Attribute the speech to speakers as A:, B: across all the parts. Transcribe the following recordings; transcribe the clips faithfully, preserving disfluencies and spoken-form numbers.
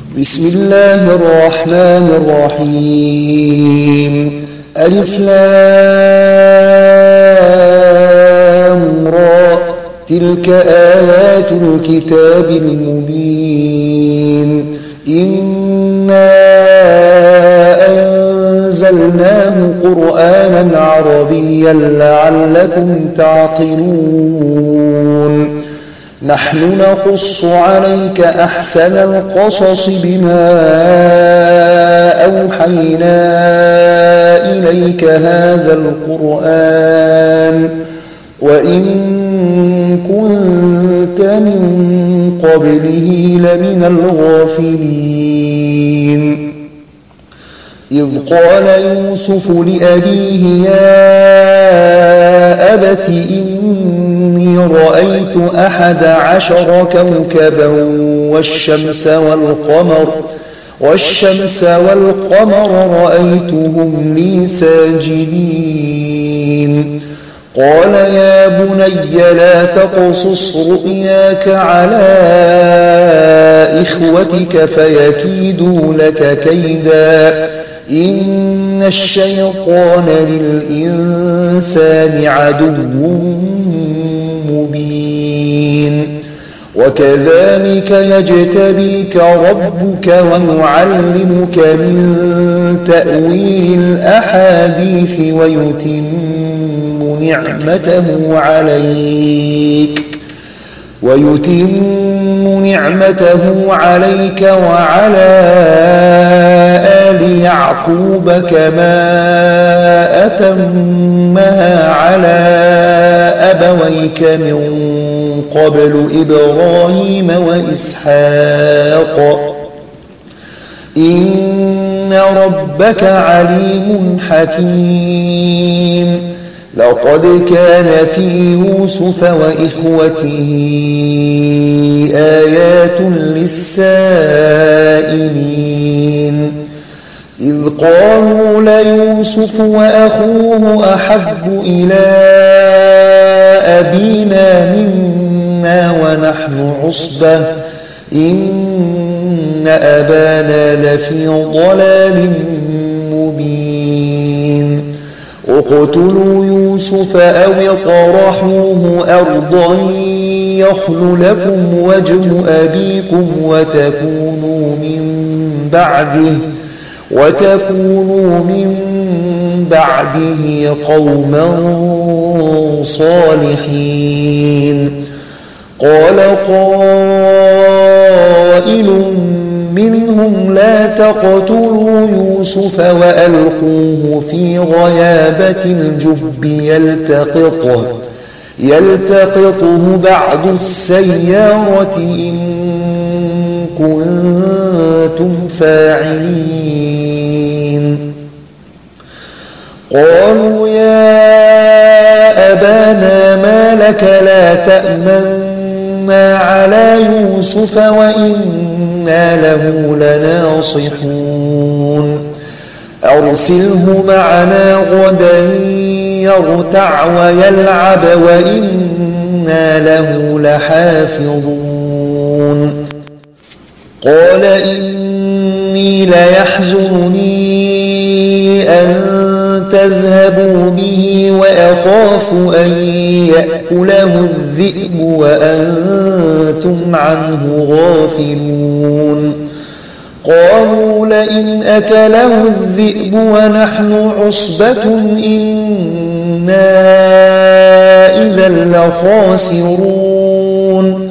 A: بسم الله الرحمن الرحيم. ألف لام را، تلك آيات الكتاب المبين. إنا أنزلناه قرآنا عربيا لعلكم تعقلون. نحن نقص عليك أحسن القصص بما أوحينا إليك هذا القرآن وإن كنت من قبله لمن الغافلين. إذ قال يوسف لأبيه يا أبت إني رأيت أحد عشر كوكبا والشمس والقمر والشمس والقمر رأيتهم لي ساجدين. قال يا بني لا تقصص رؤياك على إخوتك فيكيدوا لك كيدا إن الشيطان للإنسان عدو مبين. وكذلك يجتبيك ربك ويعلمك من تأويل الأحاديث ويتم نعمته عليك ويتم نعمته عليك وعلى آل يعقوب كما أتمها على أبويك من قبل إبراهيم وإسحاق إن ربك عليم حكيم. لقد كان في يوسف وإخوته آيات للسائلين إذ قالوا ليوسف وأخوه أحب إلى أبينا منا ونحن عصبة إن أبانا لفي ضلال مبين. اقتلوا يوسف أو اطرحوه أرضا يخل لكم وجه أبيكم وتكونوا من بعده وتكونوا من بعده قوما صالحين. قال قائل منهم لا تقتلوا يوسف وألقوه في غيابة الجب يلتقطه يلتقطه بعض السيارة إن كنتم فاعلين. قالوا يا أبانا ما لك لا تأمنا على يوسف وإنا له لناصحون. أرسله معنا غدا يرتع ويلعب وإنا له لحافظون. قال إني ليحزنني أن تذهبوا به وأخاف أن يأكله الذئب وأنتم عنه غافلون. قالوا لئن أكله الذئب ونحن عصبة إنا إذا لخاسرون.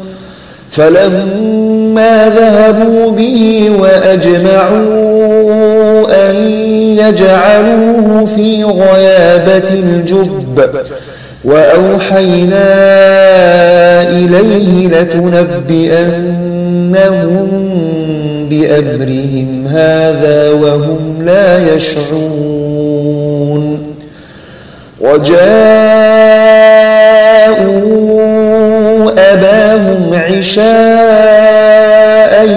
A: فلما ذهبوا به وأجمعوا أن يجعلوه في غيابة الجب وأوحينا إليه لتنبئنهم بأمرهم هذا وهم لا يشعرون. وجاءوا أباهم عشاء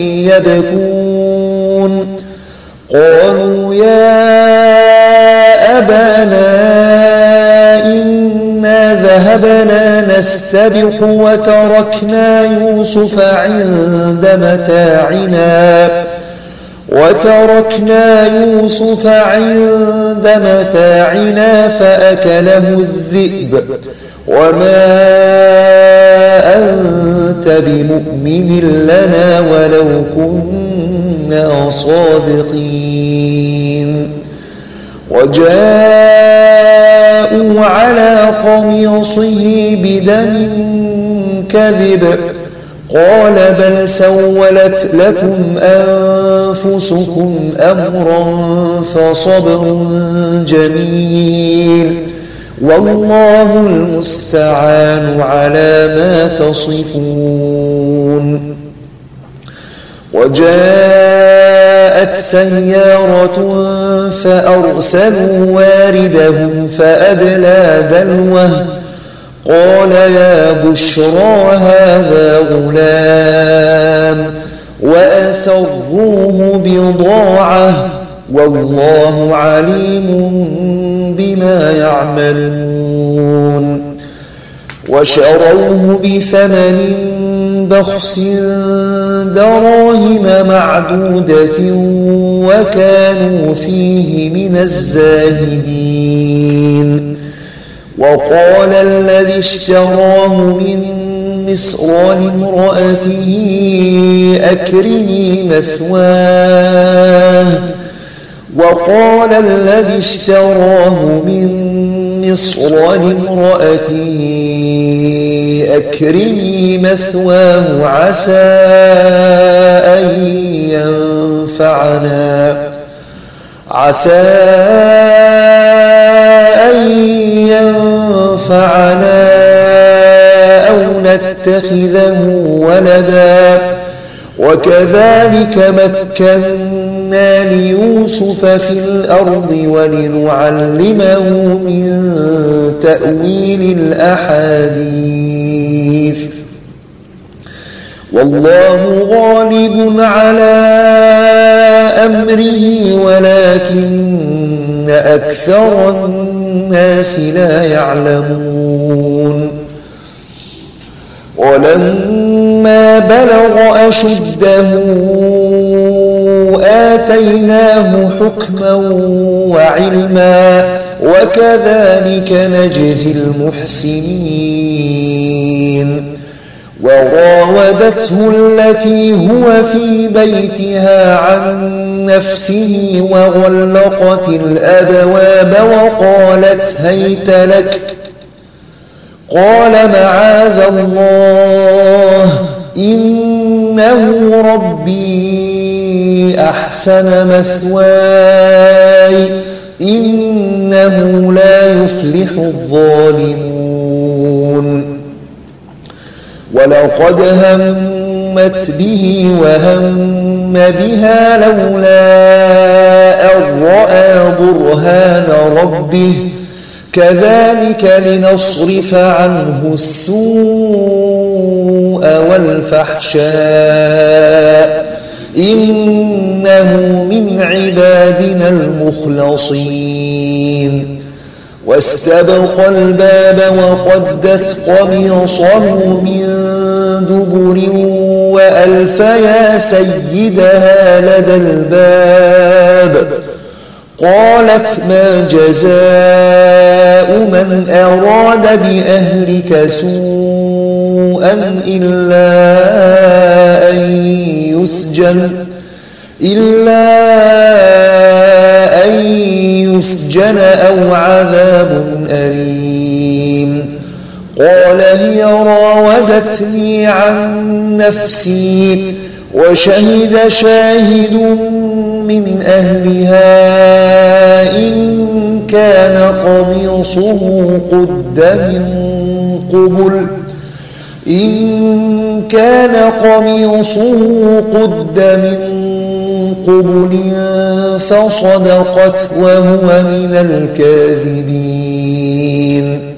A: يبكون. قالوا يا أبانا إنا ذهبنا نستبق وتركنا يوسف عند متاعنا وتركنا يوسف عند متاعنا فأكله الذئب وما أنت بمؤمن لنا ولو كنا صادقين. وجاءوا على قميصه بدم كذب قال بل سولت لكم أنفسكم أمرا فصبر جميل والله المستعان على ما تصفون. وجاءت سيارة فأرسلوا واردهم فأدلى دلوه قال يا بشرى هذا غلام وأسروه بضاعة والله عليم بما يعملون. وشروه بثمن بخس دراهم معدودة وكانوا فيه من الزاهدين. وقال الذي اشتراه من مصر لامرأته أكرمي مثواه وقال الذي اشتراه من مصر لامرأته أكرمي مثواه عسى أن ينفعنا عسى أن ينفعنا أو نتخذه ولدا وكذلك مكنا ليوسف في الأرض ولنعلمه من تأويل الأحاديث والله غالب على أمره ولكن أكثر الناس لا يعلمون. ولما بلغ أشده آتيناه حكما وعلما وكذلك نجزي المحسنين. وراودته التي هو في بيتها عن نفسه وغلقت الأبواب وقالت هيت لك قال معاذ الله إنه ربي أحسن مثواي إنه لا يفلح الظالمون. ولقد همت به وهم بها لولا أن رأى برهان ربه كذلك لنصرف عنه السوء والفحشاء إنه من عبادنا المخلصين. واستبق الباب وقدت قميصه من دبر وألف يا سيدها لدى الباب قالت ما جزاء من أراد بأهلك سوءا إلا أن يسجن إلا أن يسجن أو عذاب أليم. قال هي راودتني عن نفسي وشهد شاهد من أهلها إن كان قميصه قد من قبل إن كان قميصه قد من قبل فصدقت وهو من الكاذبين.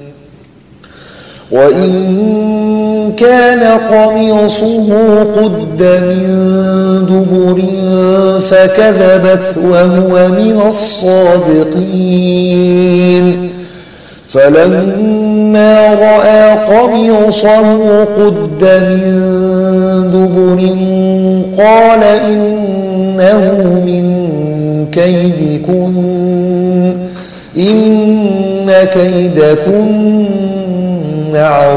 A: وإن كان قميصه قد من دبر فكذبت وهو من الصادقين. فلما فلما رأى قميصه قد من دبر قال إنه من كيدكن إن كيدكن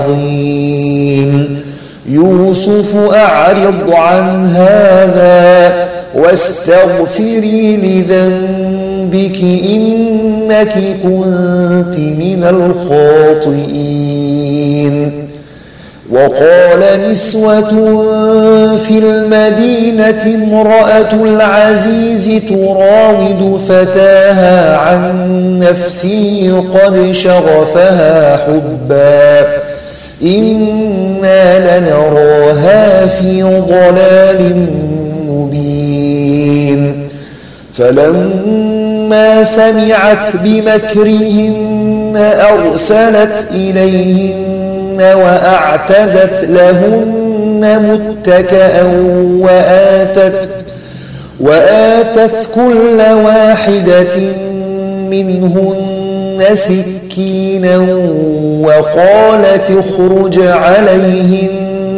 A: عظيم يوسف أعرض عن هذا واستغفري لذنبك إنك كنت من الخاطئين. وقال نسوة في المدينة امرأة العزيز تراود فتاها عن نفسه قد شغفها حبا إنا لنراها في ضلال مبين. فلما سمعت بمكرهن أرسلت إليهن وأعتدت لهن متكئا وآتت, وآتت كل واحدة منهن سكينا وقالت اخرج عليهن.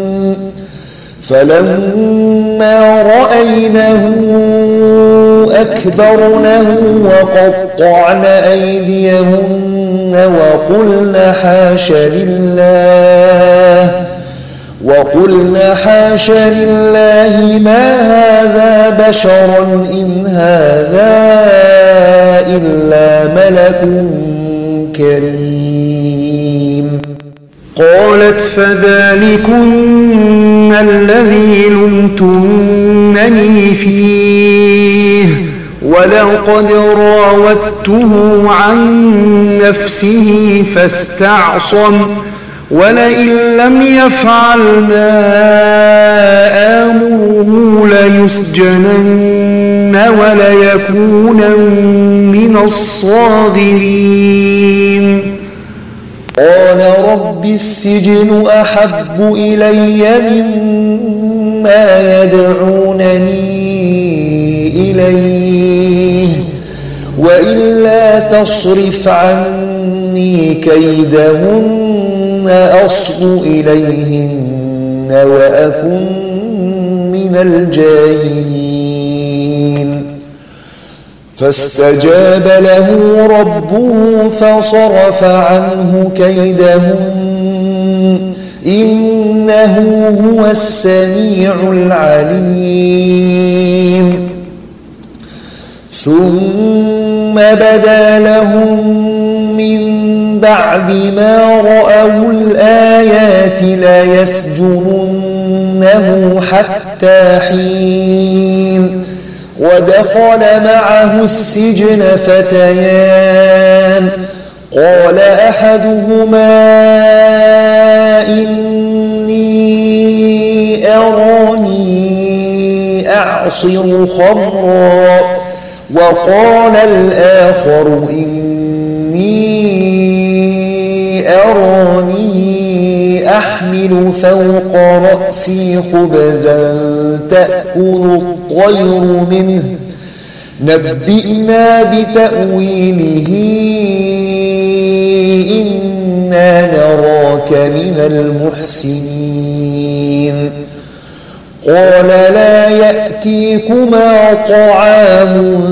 A: فلما رأينه أكبرنه وقطعن أيديهن وقلن حاش لله وقلن حاش لله ما هذا بشرا إن هذا إلا ملك كريم.
B: قالت فذلكن الذي لمتنني فيه ولقد راودته عن نفسه فاستعصم ولئن لم يفعل ما آمره ليسجنن وليكونن من الصاغرين.
A: قال رب السجن أحب إلي مما يدعونني إليه وإلا تصرف عني كيدهن أصب إليهن وأكن من الجاهلين. فاستجاب له ربه فصرف عنه كيدهن إنه هو السميع العليم. ثم بدا لهم من بعد ما رأوا الآيات ليسجننه حتى حين. ودخل معه السجن فتيان قال أحدهما إني أراني أعصر خمرا وقال الآخر إني أراني أحمل فوق رأسي خبزا تأكل الطير منه نبئنا بتأويله إنا نراك من المحسنين. قال لا يأتيكما طعام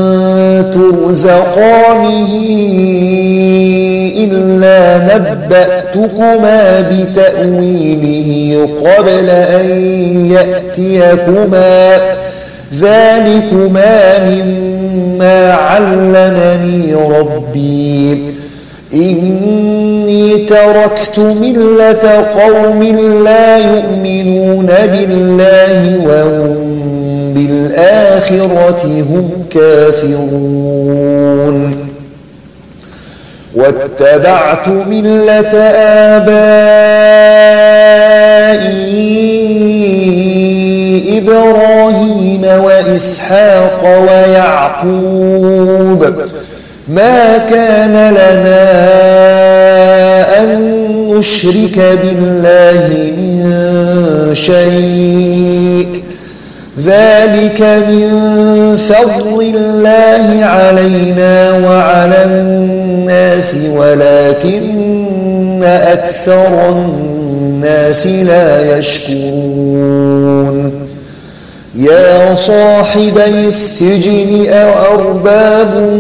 A: ترزقانه إلا نبأتكما بتأويله قبل أن يأتيكما ذلكما مما علمني ربي إني تركت ملة قوم لا يؤمنون بالله وهم بالآخرة هم كافرون. واتبعت ملة آبائي إبراهيم وإسحاق ويعقوب ما كان لنا أن نشرك بالله من شيء ذلك من فضل الله علينا وعلى الناس ولكن أكثر الناس لا يشكرون يا صاحبي السجن أأرباب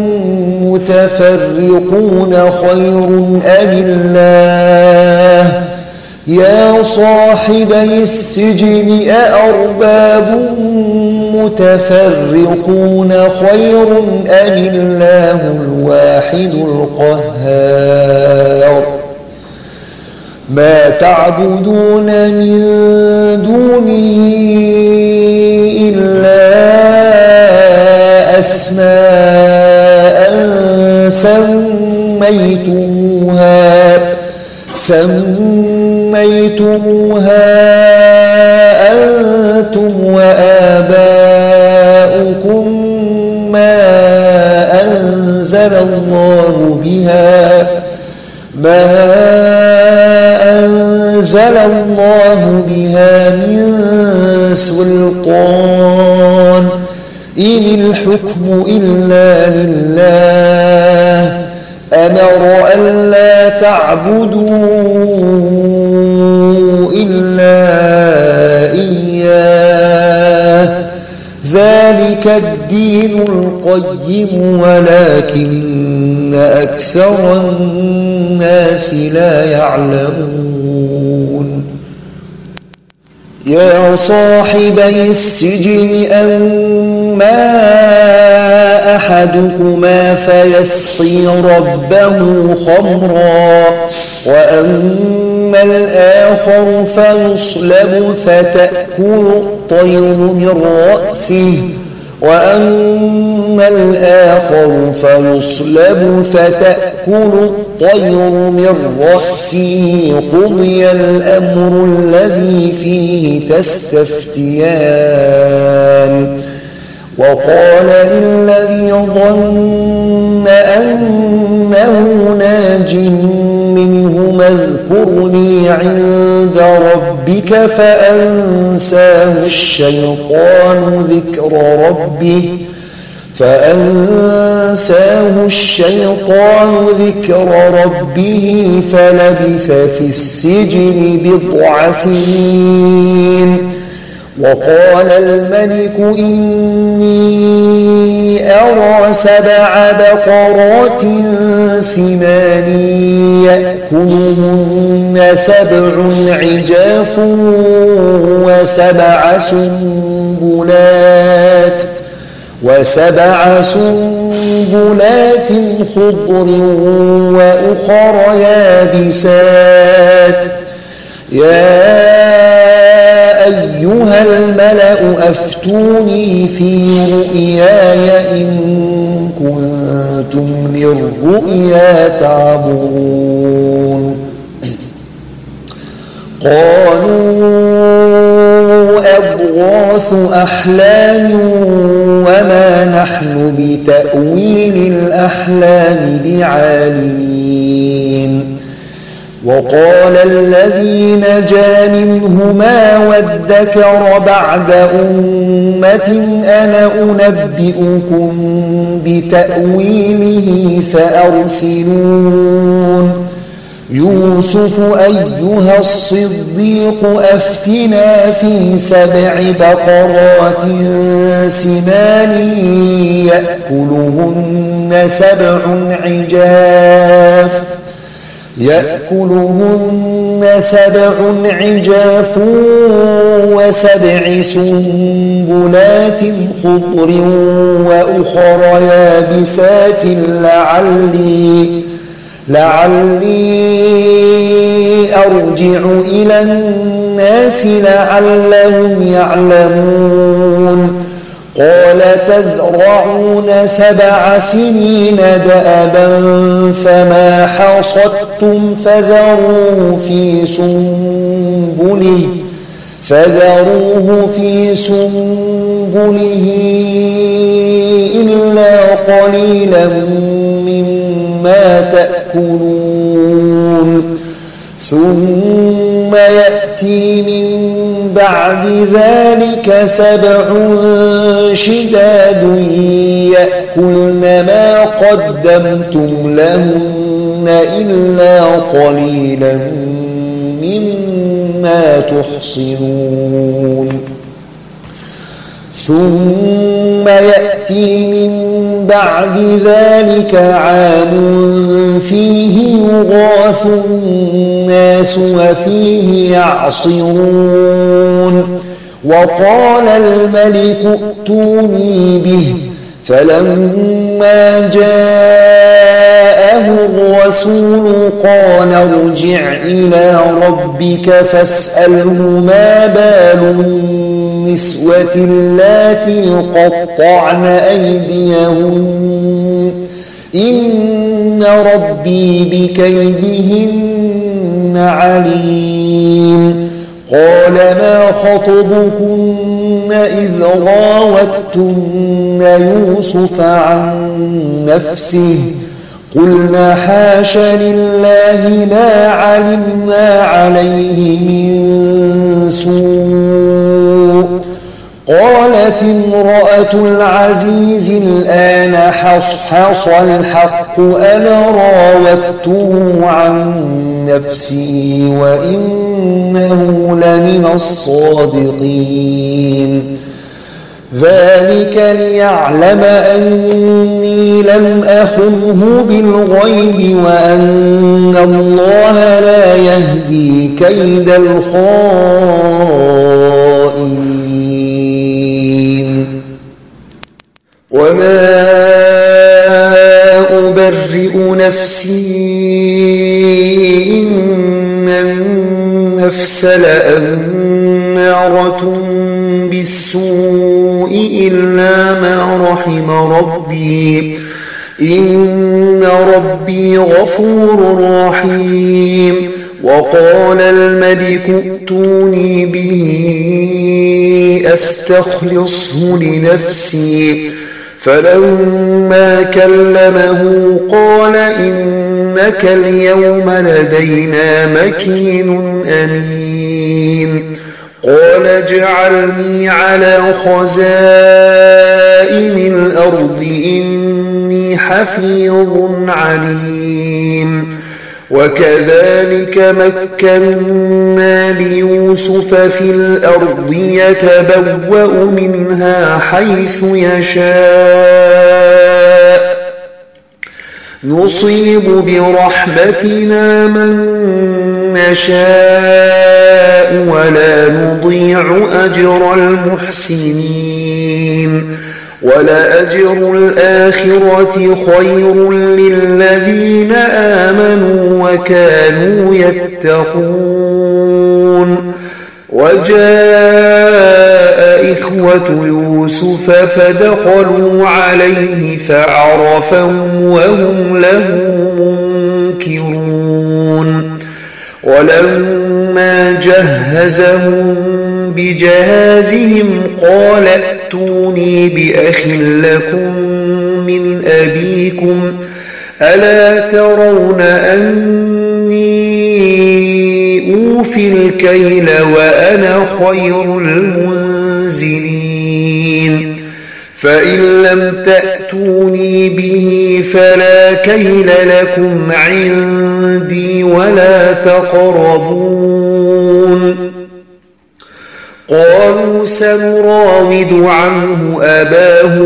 A: متفرقون خير أم الله يا صاحبي السجن أأرباب متفرقون خير أم الله الواحد القهار ما تعبدون من دونه إلا أسماء سميتموها سميتموها أنتم وآباؤكم ما أنزل الله بها ما أنزل الله بها من سلطان إن الحكم إلا لله أمر ألا تعبدوا إلا إياه ذلك الدين القيم ولكن أكثر الناس لا يعلمون يا صاحبي السجن أما أحدكما فيسقي ربه خمرا وأما الآخر فيصلب فتأكل الطير من رأسه وأما الآخر فيصلب فتأكل الطير من رأسه قضي الأمر الذي فيه تستفتيان وقال للذي ظن أنه ناج منهما اذكرني عند ربك فأنساه الشيطان ذكر ربه فأنساه الشيطان ذكر ربه فلبث في السجن بضع سنين وقال الملك إني أرى سبع بقرات سمان يأكلهن سبع عجاف وسبع سنبلات وسبع سنبلات خضر وأخر يابسات يا أيها الملأ أفتوني في رؤياي إن كنتم للرؤيا تعبرون قالوا أضغاث أحلام وما نحن بتأويل الأحلام بعالمين وقال الذي نجا منهما وادكر بعد أمة أنا أنبئكم بتأويله فأرسلون يوسف أيها الصديق أفتنا في سبع بقرات سمان يأكلهن سبع عجاف يأكلهن سبع عجاف وسبع سنبلات خضر وأخر يابسات لعلي لعلي أرجع إلى الناس لعلهم يعلمون قال تزرعون سبع سنين دأبا فما حصدتم فذروه في سنبله فذروه في سنبله إلا قليلا مما تأكلون ثم يأتي من بعد ذلك سبع شداد يأكلن ما قدمتم لهن إلا قليلا مما تحصنون ثم يأتي من بعد ذلك عام فيه يغاث الناس وفيه يعصرون وقال الملك ائتوني به فلما جاءه الرسول قال ارجع إلى ربك فاسأله ما بال النسوة اللاتي قطعن أيديهن إن ربي بكيدهن عليم قال ما خطبكن إذ راوتن يوسف عن نفسه قلنا حاش لله ما علمنا عليه من سوء قالت امرأة العزيز الآن حصحص الحق أنا راودته عن نفسي وإنه لمن الصادقين ذلك ليعلم أني لم أخنه بالغيب وأن الله لا يهدي كيد الخائنين وما أبرئ نفسي إن النفس لأمارة بالسوء إلا ما رحم ربي إن ربي غفور رحيم وقال الملك ائتوني به أستخلصه لنفسي فلما كلمه قال إنك اليوم لدينا مكين أمين قال اجعلني على خزائن الأرض إني حفيظ عليم وكذلك مكنا ليوسف في الأرض يتبوأ منها حيث يشاء نصيب برحمتنا من نشاء ولا نضيع أجر المحسنين ولأجر الآخرة خير للذين آمنوا وكانوا يتقون وجاء إخوة يوسف فدخلوا عليه فعرفهم وهم له منكرون ولما جهزهم بجهازهم قال ائتوني بأخ لكم من أبيكم ألا ترون أني أوفي الكيل وأنا خير المنزلين فإن لم تأتوني به فلا كيل لكم عندي ولا تقربون قالوا سنراود عنه أباه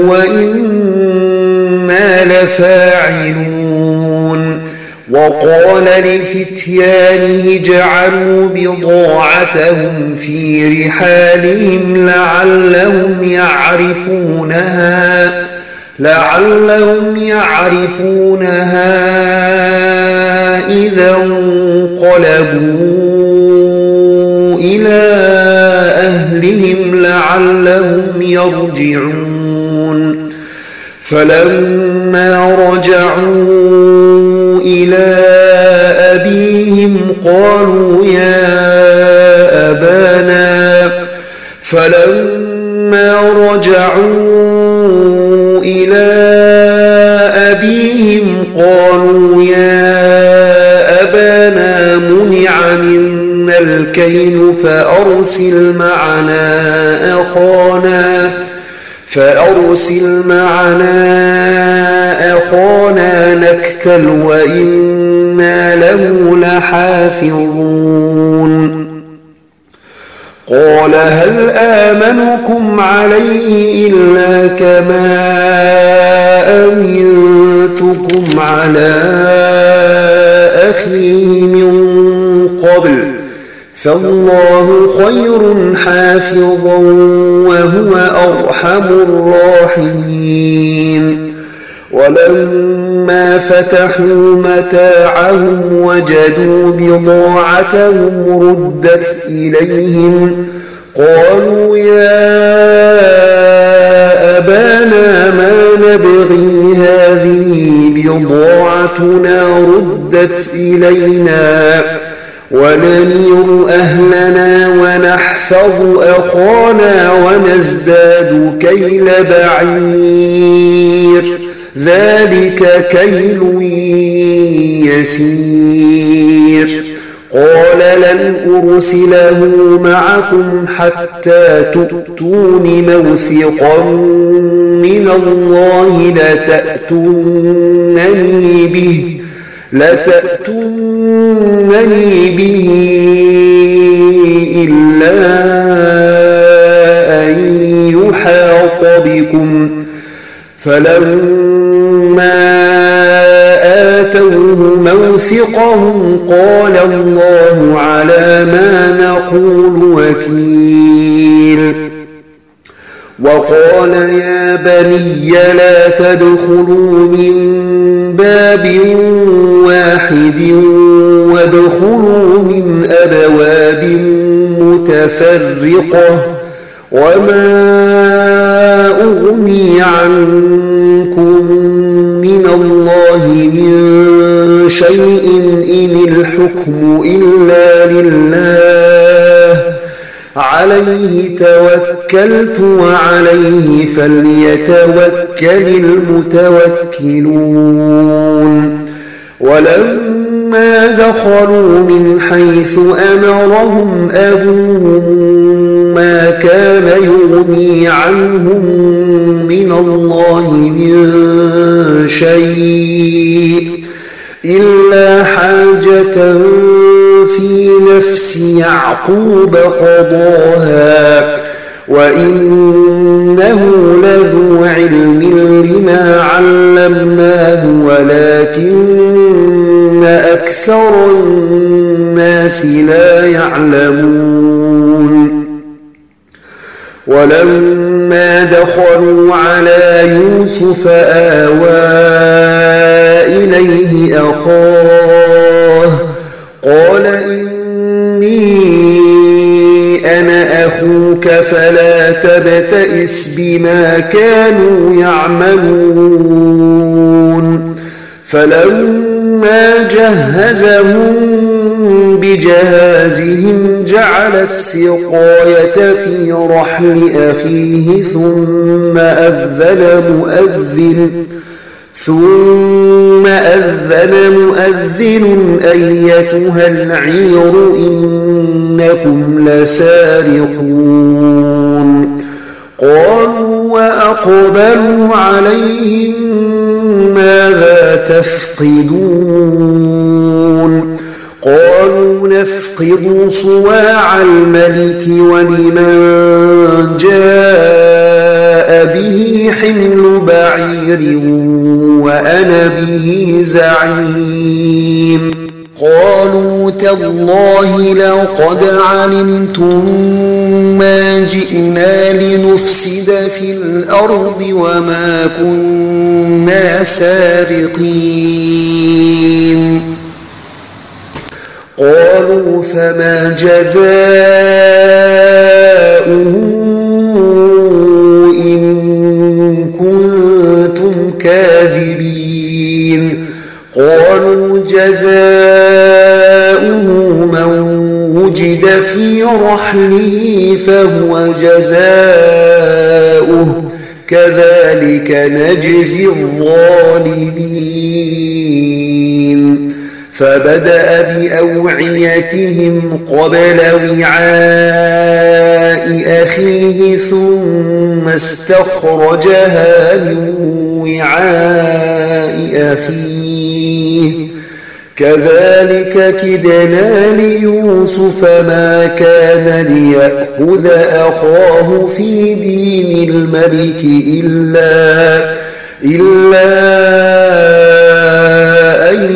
A: وإنا لفاعلون وقال لفتيانه جعلوا بضاعتهم في رحالهم لعلهم يعرفونها لعلهم يعرفونها إذا انقلبوا إلى أهلهم لعلهم يرجعون فلما رجعوا إلى أبيهم قالوا يا أبانا فلما رجعوا إلى أبيهم قالوا يا أبانا منع منا الكيل فأرسل معنا أخانا فأرسل معنا أخانا نكتل وإنا له لحافظون قال هل آمنكم عليه إلا كما أمنتكم على أخيه من قبل فالله خير حافظا وهو أرحم الراحمين ولما فتحوا متاعهم وجدوا بضاعتهم ردت إليهم قالوا يا أبانا ما نبغي هذه بضاعتنا ردت إلينا ونمير أهلنا ونحفظ أخانا ونزداد كيل بعير ذلك كيل يسير قال لن أرسله معكم حتى تؤتون موثقا من الله لتأتونني به لتأتونني به إلا أن يحاط بكم فلما آتوه موثقهم قال الله على ما نقول وكيل وقال يا بني لا تدخلوا من باب واحد وادخلوا من أبواب متفرقة وما أغني عنكم من الله من شيء إن الحكم إلا لله عليه توكلت وعليه فليتوكل المتوكلون ولما دخلوا من حيث أمرهم أبوهم ما كان يغني عنهم من الله من شيء إلا حاجة في نفس يعقوب قضاها وإنه لذو علم لما علمناه ولكن أكثر الناس لا يعلمون ولما دخلوا على يوسف آوى إليه أخاه قال إني أنا أخوك فلا تبتئس بما كانوا يعملون فلما جهزهم بجهازهم جعل السقاية في رحل أخيه ثم أذن مؤذن ثم أذن مؤذن أيتها العير إنكم لسارقون قالوا وأقبلوا عليهم ماذا تفقدون قالوا نفقد صواع الملك ولمن جاء به حمل بعير وأنا به زعيم قالوا تالله لقد علمتم ما جئنا لنفسد في الأرض وما كنا سارقين قالوا فما جزاؤه إن كنتم كاذبين قالوا جزاؤه من وجد في رحله فهو جزاؤه كذلك نجزي الظالمين فبدأ بأوعيتهم قبل وعاء أخيه ثم استخرجها من وعاء أخيه كذلك كدنا ليوسف ما كان ليأخذ أخاه في دين الملك إلا, إلا أن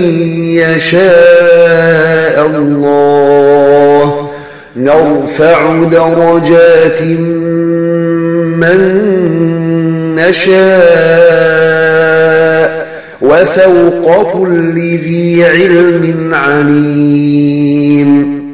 A: يشاء الله نرفع درجات من نشاء وفوق كل ذي علم عليم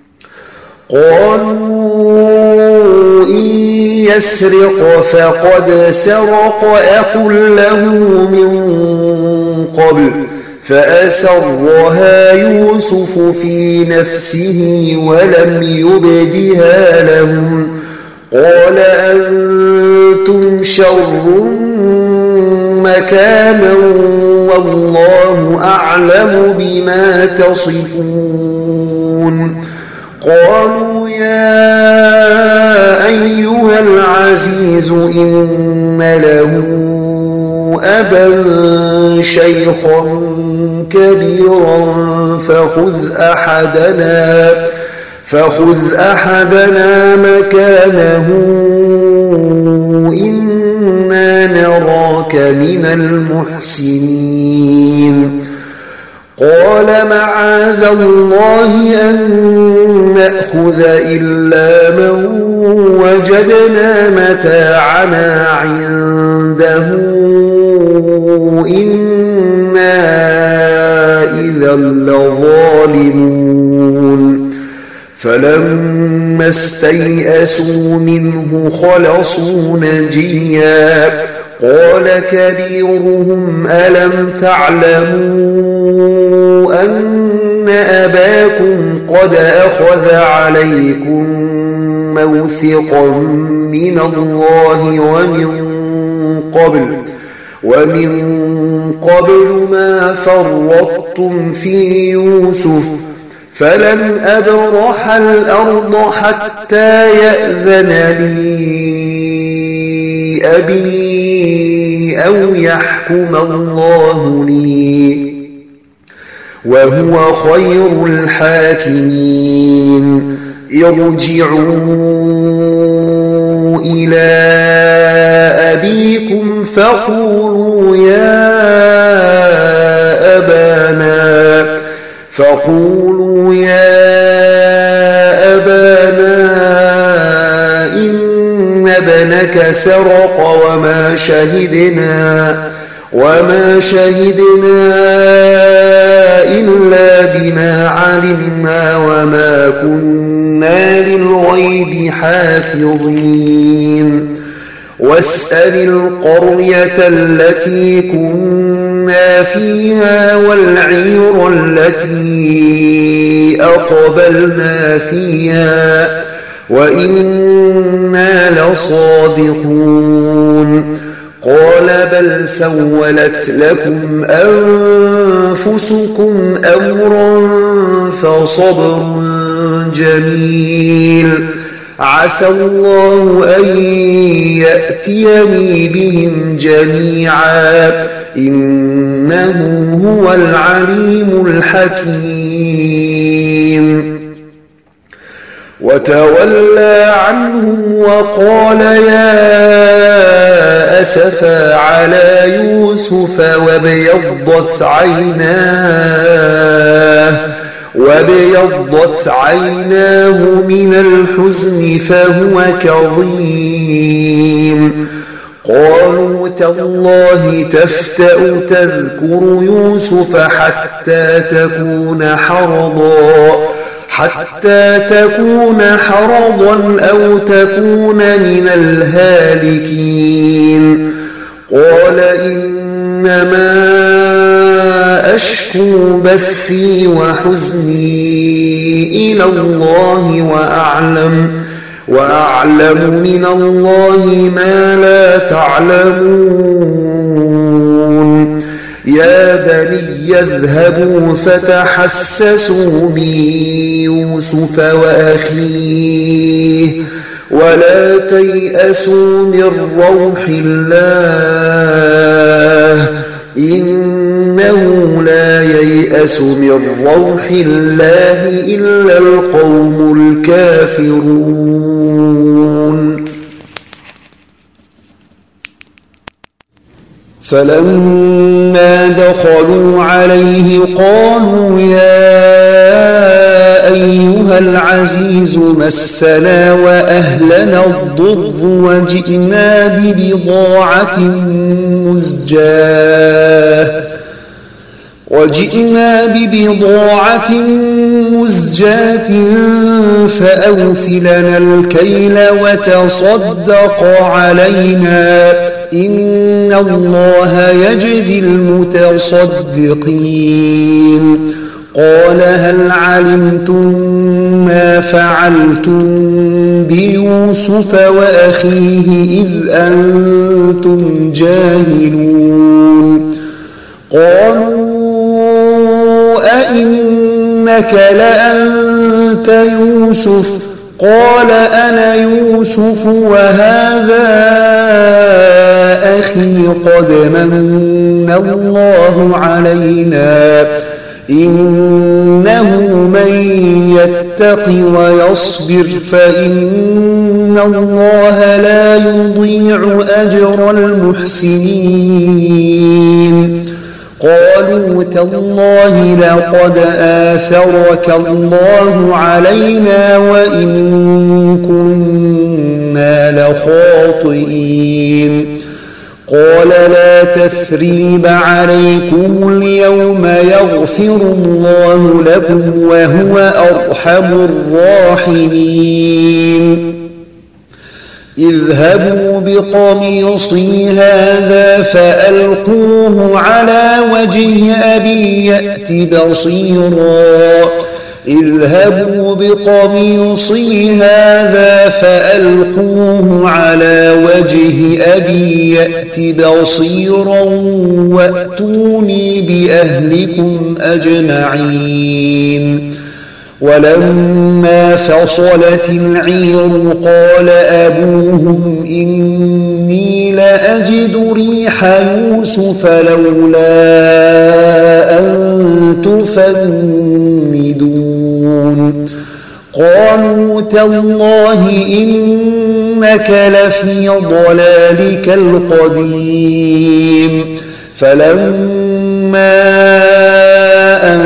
A: قالوا إن يسرق فقد سرق أخ له من قبل فأسرها يوسف في نفسه ولم يبدها لهم قال أنتم شر مكانا والله أعلم بما تصفون قالوا يا أيها العزيز إن له أبا شيخا كبيرا فخذ أحدنا فخذ أحدنا مكانه إنا نراك من المحسنين قال معاذ الله أن نأخذ إلا من وجدنا متاعنا عنده إنا إذا لظالمون فلما استيئسوا منه خلصوا نجيا قال كبيرهم ألم تعلموا أن أباكم قد أخذ عليكم موثقا من الله ومن قبل ومن قبل ما فرطتم في يوسف فلن أبرح الأرض حتى يأذن لي أبي أو يحكم الله لي وهو خير الحاكمين ارجعوا إلى أبيكم فقولوا يا أبانا فقولوا يا أبانا إن ابنك سرق وما شهدنا وما شهدنا إلا بما علمنا وما كنا للغيب حافظين واسأل القرية التي كنا فيها والعير التي أقبلنا فيها وإنا لصادقون قال بل سولت لكم أنفسكم أمرا فصبر جميل عسى الله أن يأتيني بهم جميعا إنه هو العليم الحكيم وتولى عنهم وقال يا أسفا على يوسف وابيضت عيناه وابيضت عيناه من الحزن فهو كظيم قالوا تالله تفتأ تذكر يوسف حتى تكون حرضا حتى تكون حرضا أو تكون من الهالكين قال إنما أشكو بثي وحزني إلى الله وأعلم وأعلم من الله ما لا تعلمون يا بني يذهبوا فتحسسوا من يوسف وأخيه ولا تيأسوا من روح الله إنه لا ييأس من روح الله إلا القوم الكافرون. فلما دخلوا عليه قالوا يا أيها العزيز مسنا وأهلنا الضر وجئنا ببضاعة مزجاة وجئنا ببضاعة مزجاة فأوف لنا الكيل وتصدق علينا إن الله يجزي المتصدقين. قال هل علمتم ما فعلتم بيوسف وأخيه إذ أنتم جاهلون؟ قالوا أئنك لأنت يوسف؟ قال أنا يوسف وهذا أخي قد من الله علينا إنه من يتق ويصبر فإن الله لا يضيع أجر المحسنين. قالوا تالله لقد آثرك الله علينا وإن كنا لخاطئين. قال لا تثريب عليكم اليوم يغفر الله لكم وهو أرحم الراحمين. اذهبوا بقميصي هذا فألقوه على وجه أبي يأت بصيرا اذهبوا بقميصي هذا فألقوه على وجه أبي يأت بصيرا وأتوني بأهلكم أجمعين. ولما فصلت العير قال أبوهم إني لأجد ريح يوسف لولا أن تفندون. قالوا تالله إنك لفي ضلالك القديم. فلما أن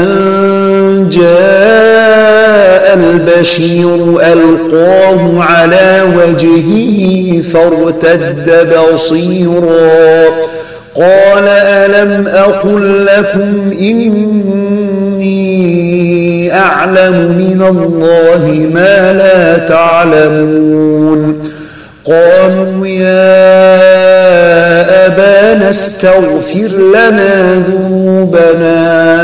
A: جاء البشير ألقاه على وجهه فارتد بصيرا قال ألم أقل لكم إني أعلم من الله ما لا تعلمون. قالوا يا أبانا استغفر لنا ذنوبنا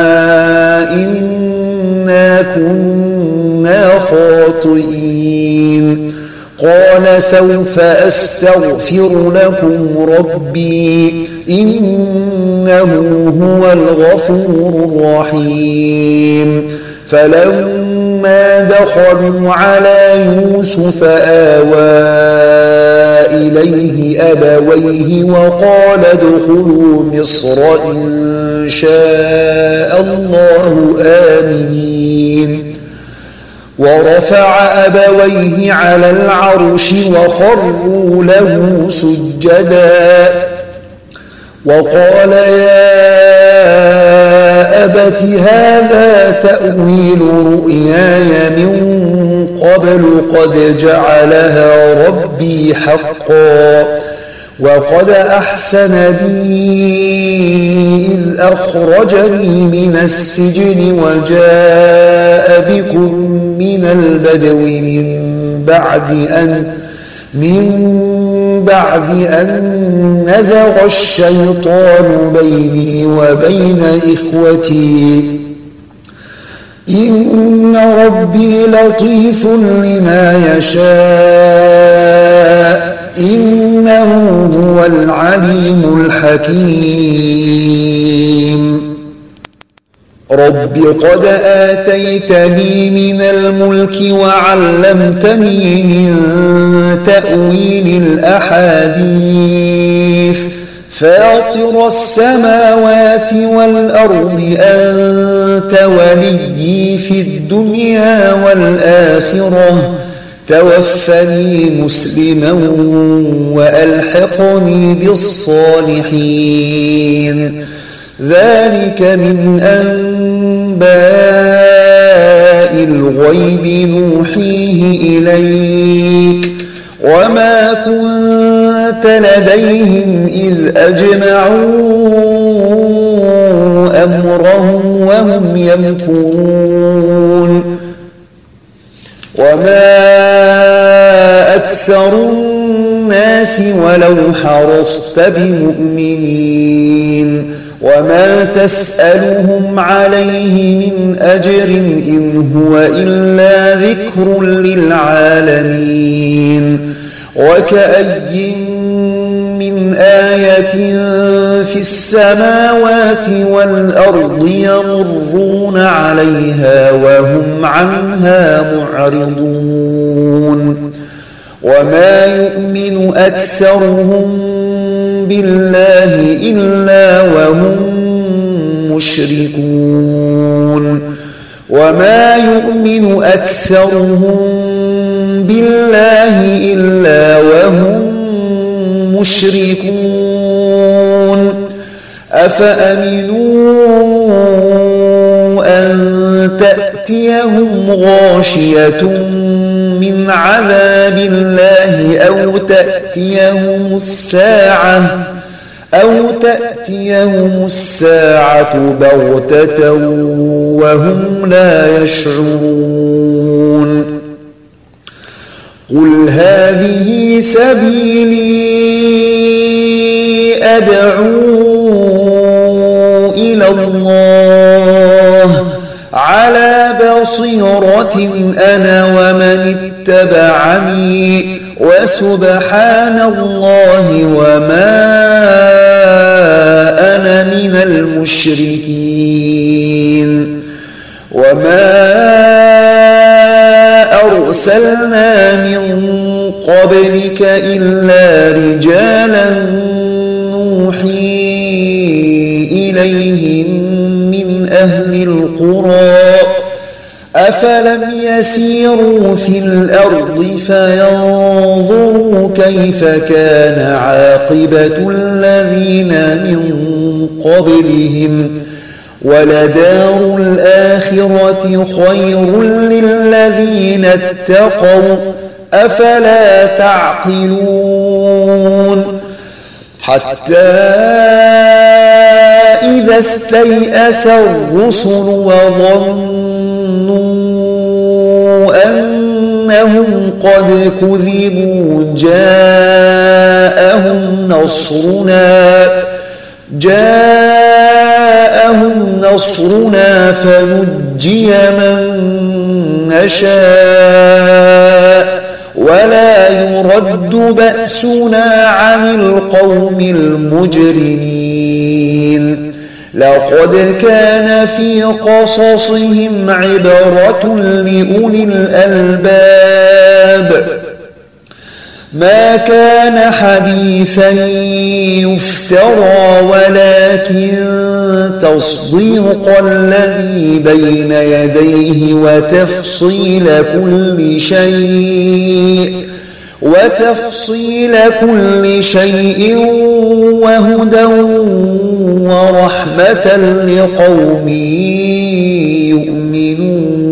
A: إنا كنا خاطئين. قال سوف أستغفر لكم ربي إنه هو الغفور الرحيم. فلما دخلوا على يوسف آوى إليه أبويه وقال ادخلوا مصر إن شاء الله آمنين. ورفع أبويه على العرش وخروا له سجدا وقال يا أبت هذا تأويل رؤياي من قبل قد جعلها ربي حقا وقد أحسن بي إذ أخرجني من السجن وجاء بكم من البدو من بعد أن من بعد أن نزغ الشيطان بيني وبين إخوتي إن ربي لطيف لما يشاء إنه هو العليم الحكيم. رب قد آتيتني من الملك وعلمتني من تأويل الأحاديث فاطر السماوات والأرض أنت وليي في الدنيا والآخرة توفني مسلما وألحقني بالصالحين ذلك من أنباء الغيب نوحيه إليك وما كنت لديهم إذ أجمعوا أمرهم وهم يمكرون وما أكثر الناس ولو حرصت بمؤمنين وما تسألهم عليه من أجر إن هو إلا ذكر للعالمين وكأي من آية في السماوات والأرض يمرون عليها وهم عنها معرضون وما يؤمن أكثرهم بالله إلا وهم مشركون وما يؤمن أكثرهم بالله إلا وهم مشركون أفأمنوا أن تأتيهم غاشية من عذاب الله أو تأتيهم الساعة أو تأتيهم الساعة بغتة وهم لا يشعرون قل هذه سبيلي أدعو إلى الله على بصيرة أنا ومن اتبعني وسبحان الله وما أنا من المشركين وما أرسلنا من قبلك إلا رجالا نوحي إليهم من أهل القرى أفلم يسيروا في الأرض فينظروا كيف كان عاقبة الذين من قبلهم ولدار الآخرة خير للذين اتقوا أفلا تعقلون حتى إذا استيأس الرسل وظنوا أنهم قد كذبوا جاءهم نصرنا جاءهم نصرنا فنجي من نشاء ولا يرد بأسنا عن القوم المجرمين لقد كان في قصصهم عبرة لأولي الألباب ما كان حديثا يفترى ولكن تصديق الذي بين يديه وتفصيل كل شيء وتفصيل كل شيء وهدى ورحمة لقوم يؤمنون